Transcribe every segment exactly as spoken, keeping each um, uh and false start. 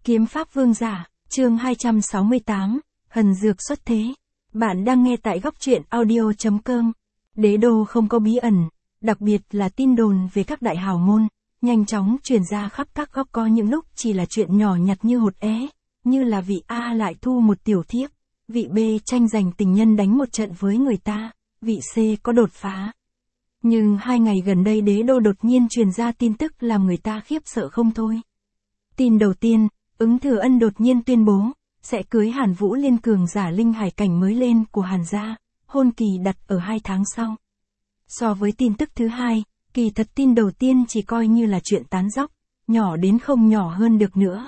Kiếm pháp vương giả, chương hai trăm sáu mươi tám, Hần Dược xuất thế. Bạn đang nghe tại góc truyện audio chấm com. Đế đô không có bí ẩn, đặc biệt là tin đồn về các đại hào môn, nhanh chóng truyền ra khắp các góc, có những lúc chỉ là chuyện nhỏ nhặt như hột é, như là vị A lại thu một tiểu thiếp, vị B tranh giành tình nhân đánh một trận với người ta, vị C có đột phá. Nhưng hai ngày gần đây đế đô đột nhiên truyền ra tin tức làm người ta khiếp sợ không thôi. Tin đầu tiên, Ứng Thừa Ân đột nhiên tuyên bố, sẽ cưới Hàn Vũ Liên cường giả linh hải cảnh mới lên của Hàn gia, hôn kỳ đặt ở hai tháng sau. So với tin tức thứ hai, kỳ thật tin đầu tiên chỉ coi như là chuyện tán dóc, nhỏ đến không nhỏ hơn được nữa.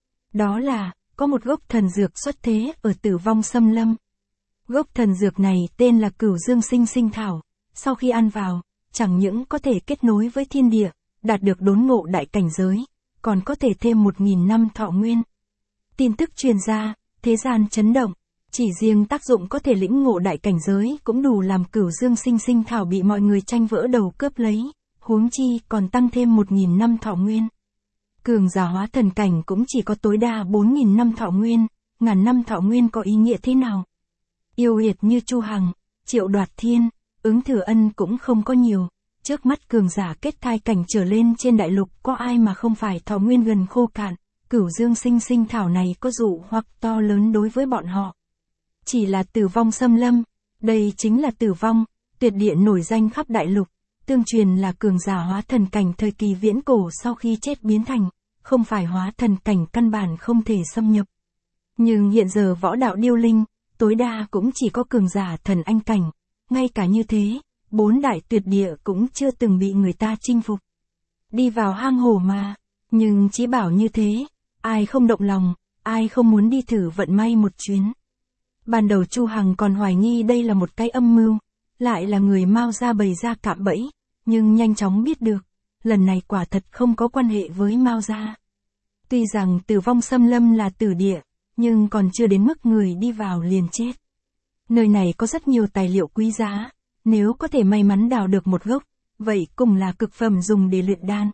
Đó là, có một gốc thần dược xuất thế ở Tử Vong Xâm Lâm. Gốc thần dược này tên là Cửu Dương Sinh Sinh Thảo, sau khi ăn vào, chẳng những có thể kết nối với thiên địa, đạt được đốn ngộ đại cảnh giới, còn có thể thêm một nghìn năm thọ nguyên. Tin tức truyền ra, thế gian chấn động, chỉ riêng tác dụng có thể lĩnh ngộ đại cảnh giới cũng đủ làm Cửu Dương Sinh Sinh Thảo bị mọi người tranh vỡ đầu cướp lấy, huống chi còn tăng thêm một nghìn năm thọ nguyên. Cường giả hóa thần cảnh cũng chỉ có tối đa bốn nghìn năm thọ nguyên, ngàn năm thọ nguyên có ý nghĩa thế nào? Yêu nghiệt như Chu Hằng, Triệu Đoạt Thiên, Ứng Thừa Ân cũng không có nhiều. Trước mắt cường giả kết thai cảnh trở lên trên đại lục có ai mà không phải thọ nguyên gần khô cạn, Cửu Dương Sinh Sinh Thảo này có dụ hoặc to lớn đối với bọn họ. Chỉ là Tử Vong Xâm Lâm, đây chính là tử vong, tuyệt địa nổi danh khắp đại lục, tương truyền là cường giả hóa thần cảnh thời kỳ viễn cổ sau khi chết biến thành, không phải hóa thần cảnh căn bản không thể xâm nhập. Nhưng hiện giờ võ đạo điêu linh, tối đa cũng chỉ có cường giả thần anh cảnh, ngay cả như thế, bốn đại tuyệt địa cũng chưa từng bị người ta chinh phục. Đi vào hang hổ mà, nhưng chỉ bảo như thế, ai không động lòng, ai không muốn đi thử vận may một chuyến. Ban đầu Chu Hằng còn hoài nghi đây là một cái âm mưu, lại là người Mao gia bày ra cạm bẫy, nhưng nhanh chóng biết được, lần này quả thật không có quan hệ với Mao gia. Tuy rằng Tử Vong Xâm Lâm là tử địa, nhưng còn chưa đến mức người đi vào liền chết. Nơi này có rất nhiều tài liệu quý giá, nếu có thể may mắn đào được một gốc, vậy cũng là cực phẩm dùng để luyện đan.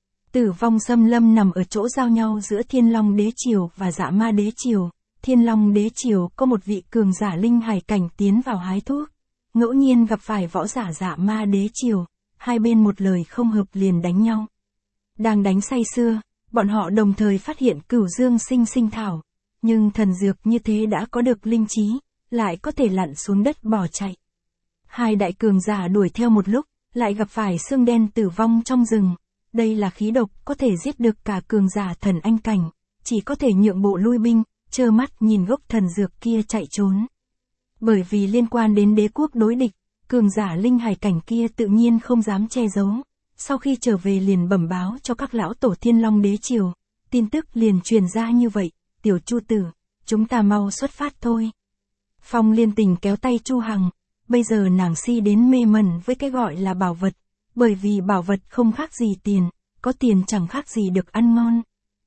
Tử Vong Xâm Lâm nằm ở chỗ giao nhau giữa Thiên Long Đế Triều và Dạ Ma Đế Triều. Thiên Long Đế Triều có một vị cường giả linh hải cảnh tiến vào hái thuốc, ngẫu nhiên gặp phải võ giả Dạ Ma Đế Triều, hai bên một lời không hợp liền đánh nhau. Đang đánh say sưa, bọn họ đồng thời phát hiện Cửu Dương Sinh Sinh Thảo, nhưng thần dược như thế đã có được linh trí, lại có thể lặn xuống đất bỏ chạy. Hai đại cường giả đuổi theo một lúc, lại gặp phải xương đen tử vong trong rừng. Đây là khí độc có thể giết được cả cường giả thần anh cảnh, chỉ có thể nhượng bộ lui binh, trơ mắt nhìn gốc thần dược kia chạy trốn. Bởi vì liên quan đến đế quốc đối địch, cường giả linh hải cảnh kia tự nhiên không dám che giấu. Sau khi trở về liền bẩm báo cho các lão tổ Thiên Long Đế Triều, tin tức liền truyền ra như vậy, tiểu Chu tử, chúng ta mau xuất phát thôi. Phong Liên Tình kéo tay Chu Hằng. Bây giờ nàng si đến mê mẩn với cái gọi là bảo vật, bởi vì bảo vật không khác gì tiền, có tiền chẳng khác gì được ăn ngon.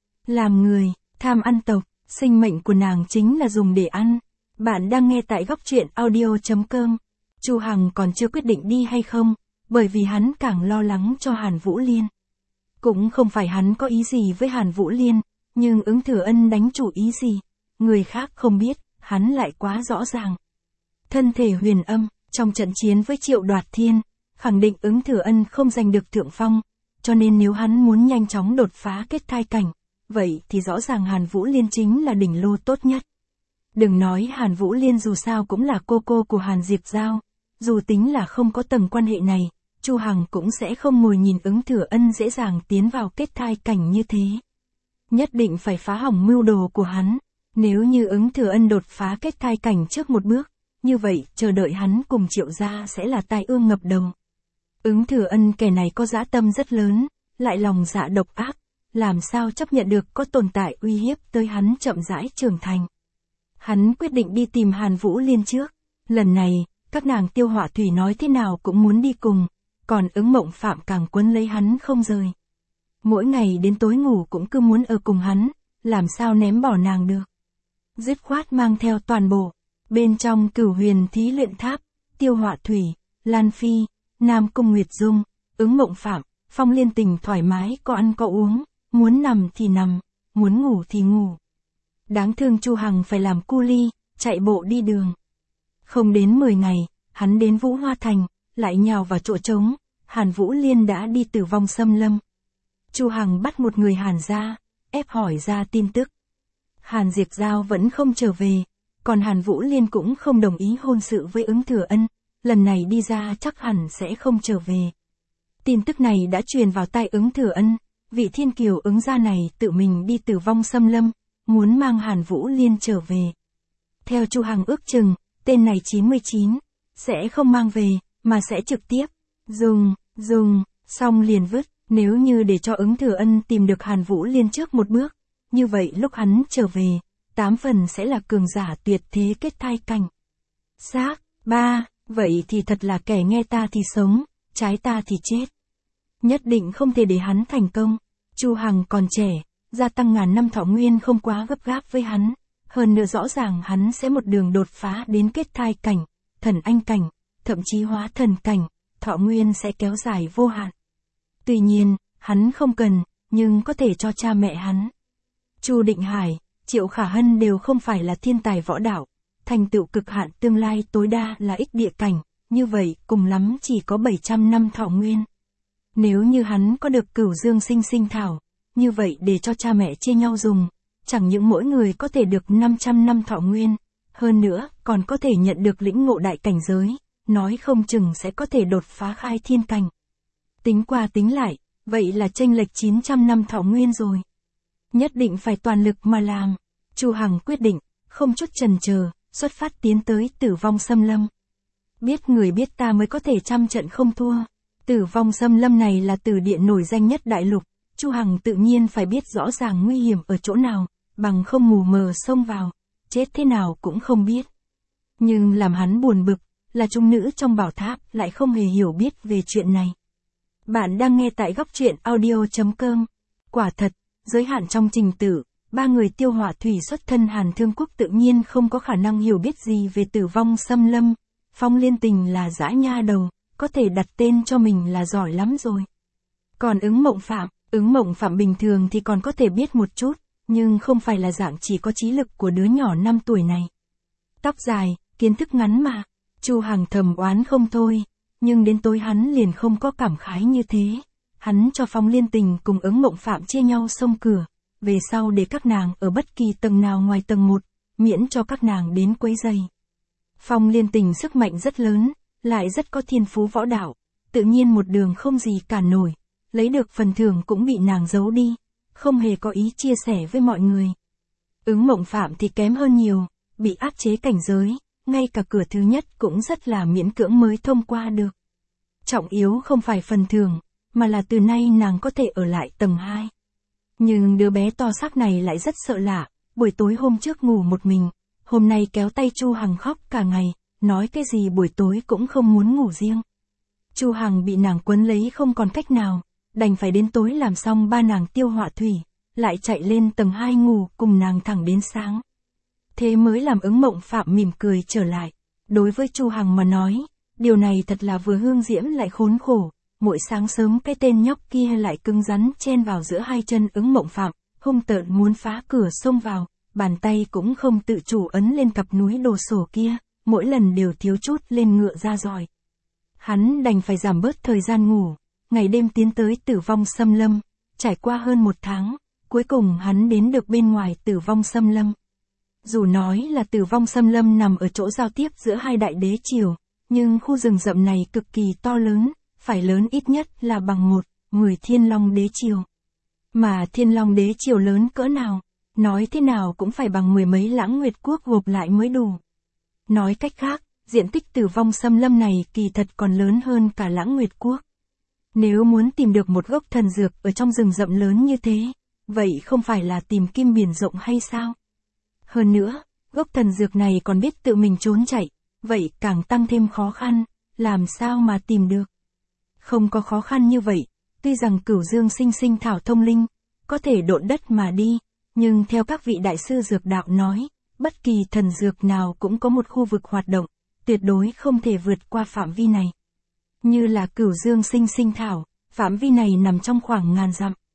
Làm người, tham ăn tộc, sinh mệnh của nàng chính là dùng để ăn. Bạn đang nghe tại góc truyện audio chấm com. Chu Hằng còn chưa quyết định đi hay không, bởi vì hắn càng lo lắng cho Hàn Vũ Liên. Cũng không phải hắn có ý gì với Hàn Vũ Liên, nhưng Ứng Thừa Ân đánh chủ ý gì, người khác không biết, hắn lại quá rõ ràng. Thân thể huyền âm, trong trận chiến với Triệu Đoạt Thiên, khẳng định Ứng Thừa Ân không giành được thượng phong, cho nên nếu hắn muốn nhanh chóng đột phá kết thai cảnh, vậy thì rõ ràng Hàn Vũ Liên chính là đỉnh lô tốt nhất. Đừng nói Hàn Vũ Liên dù sao cũng là cô cô của Hàn Diệp Giao, dù tính là không có tầng quan hệ này, Chu Hằng cũng sẽ không ngồi nhìn Ứng Thừa Ân dễ dàng tiến vào kết thai cảnh như thế. Nhất định phải phá hỏng mưu đồ của hắn, nếu như Ứng Thừa Ân đột phá kết thai cảnh trước một bước, như vậy, chờ đợi hắn cùng Triệu gia sẽ là tai ương ngập đầu. Ứng Thừa Ân kẻ này có dã tâm rất lớn, lại lòng dạ độc ác, làm sao chấp nhận được có tồn tại uy hiếp tới hắn chậm rãi trưởng thành. Hắn quyết định đi tìm Hàn Vũ Liên trước, lần này, các nàng Tiêu Họa Thủy nói thế nào cũng muốn đi cùng, còn Ứng Mộng Phạm càng quấn lấy hắn không rời. Mỗi ngày đến tối ngủ cũng cứ muốn ở cùng hắn, làm sao ném bỏ nàng được. Dứt khoát mang theo toàn bộ. Bên trong Cửu Huyền Thí Luyện Tháp, Tiêu Họa Thủy, Lan Phi, Nam Cung Nguyệt Dung, Ứng Mộng Phạm, Phong Liên Tình thoải mái có ăn có uống, muốn nằm thì nằm, muốn ngủ thì ngủ. Đáng thương Chu Hằng phải làm cu li, chạy bộ đi đường. Không đến mười ngày, hắn đến Vũ Hoa Thành, lại nhào vào chỗ trống, Hàn Vũ Liên đã đi Tử Vong Xâm Lâm. Chu Hằng bắt một người Hàn ra, ép hỏi ra tin tức. Hàn Diệp Giao vẫn không trở về, còn Hàn Vũ Liên cũng không đồng ý hôn sự với Ứng Thừa Ân, lần này đi ra chắc hẳn sẽ không trở về. Tin tức này đã truyền vào tai Ứng Thừa Ân, vị thiên kiều Ứng gia này tự mình đi Tử Vong Xâm Lâm, muốn mang Hàn Vũ Liên trở về. Theo Chu Hằng ước chừng, tên này chín mươi chín, sẽ không mang về, mà sẽ trực tiếp, dùng, dùng, xong liền vứt, nếu như để cho Ứng Thừa Ân tìm được Hàn Vũ Liên trước một bước, như vậy lúc hắn trở về, tám phần sẽ là cường giả tuyệt thế kết thai cảnh. Xác, ba, vậy thì thật là kẻ nghe ta thì sống, trái ta thì chết. Nhất định không thể để hắn thành công. Chu Hằng còn trẻ, gia tăng ngàn năm thọ nguyên không quá gấp gáp với hắn. Hơn nữa rõ ràng hắn sẽ một đường đột phá đến kết thai cảnh, thần anh cảnh, thậm chí hóa thần cảnh, thọ nguyên sẽ kéo dài vô hạn. Tuy nhiên, hắn không cần, nhưng có thể cho cha mẹ hắn. Chu Định Hải, Triệu Khả Hân đều không phải là thiên tài võ đạo, thành tựu cực hạn tương lai tối đa là ích địa cảnh, như vậy cùng lắm chỉ có bảy trăm năm thọ nguyên. Nếu như hắn có được Cửu Dương Sinh Sinh Thảo, như vậy để cho cha mẹ chia nhau dùng, chẳng những mỗi người có thể được năm trăm năm thọ nguyên, hơn nữa còn có thể nhận được lĩnh ngộ đại cảnh giới, nói không chừng sẽ có thể đột phá khai thiên cảnh. Tính qua tính lại, vậy là chênh lệch chín trăm năm thọ nguyên rồi. Nhất định phải toàn lực mà làm. Chu Hằng quyết định, không chút chần chờ, xuất phát tiến tới Tử Vong Xâm Lâm. Biết người biết ta mới có thể trăm trận không thua. Tử Vong Xâm Lâm này là tử địa nổi danh nhất đại lục, Chu Hằng tự nhiên phải biết rõ ràng nguy hiểm ở chỗ nào, bằng không mù mờ xông vào, chết thế nào cũng không biết. Nhưng làm hắn buồn bực, là trung nữ trong bảo tháp lại không hề hiểu biết về chuyện này. Bạn đang nghe tại góc truyện audio chấm com. Quả thật, giới hạn trong trình tự, ba người Tiêu Hỏa Thủy xuất thân Hàn Thương Quốc tự nhiên không có khả năng hiểu biết gì về Tử Vong Xâm Lâm. Phong Liên Tình là dã nha đầu, có thể đặt tên cho mình là giỏi lắm rồi. Còn Ứng Mộng Phạm, Ứng Mộng Phạm bình thường thì còn có thể biết một chút, nhưng không phải là dạng chỉ có trí lực của đứa nhỏ năm tuổi này. Tóc dài, kiến thức ngắn mà. Chu Hằng thầm oán không thôi, nhưng đến tối hắn liền không có cảm khái như thế. Hắn cho Phong Liên Tình cùng Ứng Mộng Phạm chia nhau xông cửa, về sau để các nàng ở bất kỳ tầng nào ngoài tầng một, miễn cho các nàng đến quấy rầy. Phong Liên Tình sức mạnh rất lớn, lại rất có thiên phú võ đạo, tự nhiên một đường không gì cản nổi, lấy được phần thưởng cũng bị nàng giấu đi, không hề có ý chia sẻ với mọi người. Ứng Mộng Phạm thì kém hơn nhiều, bị áp chế cảnh giới, ngay cả cửa thứ nhất cũng rất là miễn cưỡng mới thông qua được. Trọng yếu không phải phần thưởng, mà là từ nay nàng có thể ở lại tầng hai. Nhưng đứa bé to xác này lại rất sợ lạ, buổi tối hôm trước ngủ một mình, hôm nay kéo tay Chu Hằng khóc cả ngày, nói cái gì buổi tối cũng không muốn ngủ riêng. Chu Hằng bị nàng quấn lấy không còn cách nào, đành phải đến tối làm xong ba nàng Tiêu Hỏa Thủy, lại chạy lên tầng hai ngủ cùng nàng thẳng đến sáng. Thế mới làm Ứng Mộng Phạm mỉm cười trở lại. Đối với Chu Hằng mà nói, điều này thật là vừa hương diễm lại khốn khổ. Mỗi sáng sớm cái tên nhóc kia lại cứng rắn chen vào giữa hai chân Ứng Mộng Phạm, hung tợn muốn phá cửa xông vào, bàn tay cũng không tự chủ ấn lên cặp núi đồ sổ kia, mỗi lần đều thiếu chút lên ngựa ra roi. Hắn đành phải giảm bớt thời gian ngủ, ngày đêm tiến tới Tử Vong Xâm Lâm, trải qua hơn một tháng, cuối cùng hắn đến được bên ngoài Tử Vong Xâm Lâm. Dù nói là Tử Vong Xâm Lâm nằm ở chỗ giao tiếp giữa hai đại đế triều, nhưng khu rừng rậm này cực kỳ to lớn, phải lớn ít nhất là bằng một, mười Thiên Long đế triều. Mà Thiên Long đế triều lớn cỡ nào, nói thế nào cũng phải bằng mười mấy Lãng Nguyệt quốc gộp lại mới đủ. Nói cách khác, diện tích Tử Vong Xâm Lâm này kỳ thật còn lớn hơn cả Lãng Nguyệt quốc. Nếu muốn tìm được một gốc thần dược ở trong rừng rậm lớn như thế, vậy không phải là tìm kim biển rộng hay sao? Hơn nữa, gốc thần dược này còn biết tự mình trốn chạy, vậy càng tăng thêm khó khăn, làm sao mà tìm được? Không có khó khăn như vậy, tuy rằng Cửu Dương Sinh Sinh Thảo thông linh, có thể độn đất mà đi, nhưng theo các vị đại sư dược đạo nói, bất kỳ thần dược nào cũng có một khu vực hoạt động, tuyệt đối không thể vượt qua phạm vi này. Như là Cửu Dương Sinh Sinh Thảo, phạm vi này nằm trong khoảng ngàn dặm.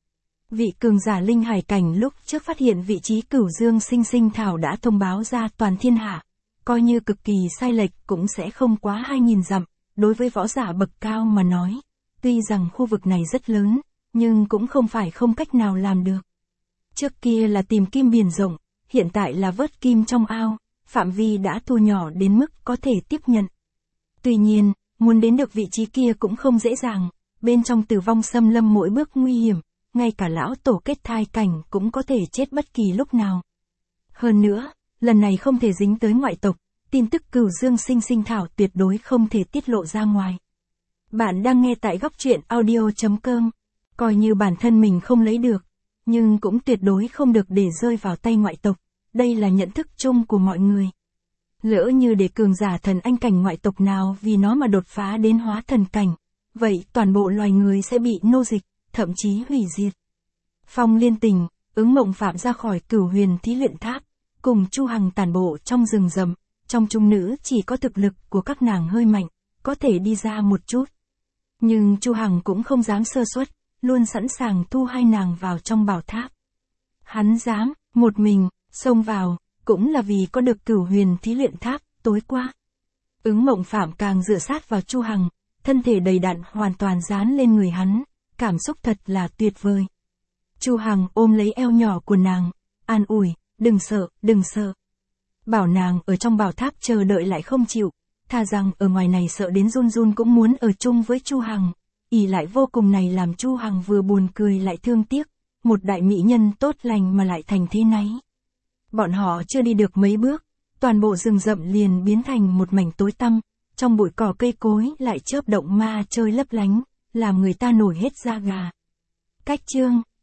Vị cường giả linh hải cảnh lúc trước phát hiện vị trí Cửu Dương Sinh Sinh Thảo đã thông báo ra toàn thiên hạ, coi như cực kỳ sai lệch cũng sẽ không quá hai nghìn dặm, đối với võ giả bậc cao mà nói. Tuy rằng khu vực này rất lớn, nhưng cũng không phải không cách nào làm được. Trước kia là tìm kim biển rộng, hiện tại là vớt kim trong ao, phạm vi đã thu nhỏ đến mức có thể tiếp nhận. Tuy nhiên, muốn đến được vị trí kia cũng không dễ dàng, bên trong tử vong xâm lâm mỗi bước nguy hiểm, ngay cả lão tổ kết thai cảnh cũng có thể chết bất kỳ lúc nào. Hơn nữa, lần này không thể dính tới ngoại tộc, tin tức Cửu Dương Sinh Sinh Thảo tuyệt đối không thể tiết lộ ra ngoài. Bạn đang nghe tại góc truyện audio chấm com, coi như bản thân mình không lấy được, nhưng cũng tuyệt đối không được để rơi vào tay ngoại tộc, đây là nhận thức chung của mọi người. Lỡ như để cường giả thần anh cảnh ngoại tộc nào vì nó mà đột phá đến hóa thần cảnh, vậy toàn bộ loài người sẽ bị nô dịch, thậm chí hủy diệt. Phong Liên Tình, Ứng Mộng Phạm ra khỏi Cửu Huyền Thí Luyện Tháp, cùng Chu Hằng tản bộ trong rừng rậm, trong chúng nữ chỉ có thực lực của các nàng hơi mạnh, có thể đi ra một chút. Nhưng Chu Hằng cũng không dám sơ suất, luôn sẵn sàng thu hai nàng vào trong bảo tháp. Hắn dám, một mình, xông vào, cũng là vì có được Cửu Huyền Thí Luyện Tháp, tối qua. Ứng Mộng Phạm càng dựa sát vào Chu Hằng, thân thể đầy đặn hoàn toàn dán lên người hắn, cảm xúc thật là tuyệt vời. Chu Hằng ôm lấy eo nhỏ của nàng, an ủi, đừng sợ, đừng sợ. Bảo nàng ở trong bảo tháp chờ đợi lại không chịu, thà rằng ở ngoài này sợ đến run run cũng muốn ở chung với Chu Hằng. Ỷ lại vô cùng này làm Chu Hằng vừa buồn cười lại thương tiếc, một đại mỹ nhân tốt lành mà lại thành thế này. Bọn họ chưa đi được mấy bước, toàn bộ rừng rậm liền biến thành một mảnh tối tăm, trong bụi cỏ cây cối lại chớp động ma chơi lấp lánh, làm người ta nổi hết da gà. Cách chương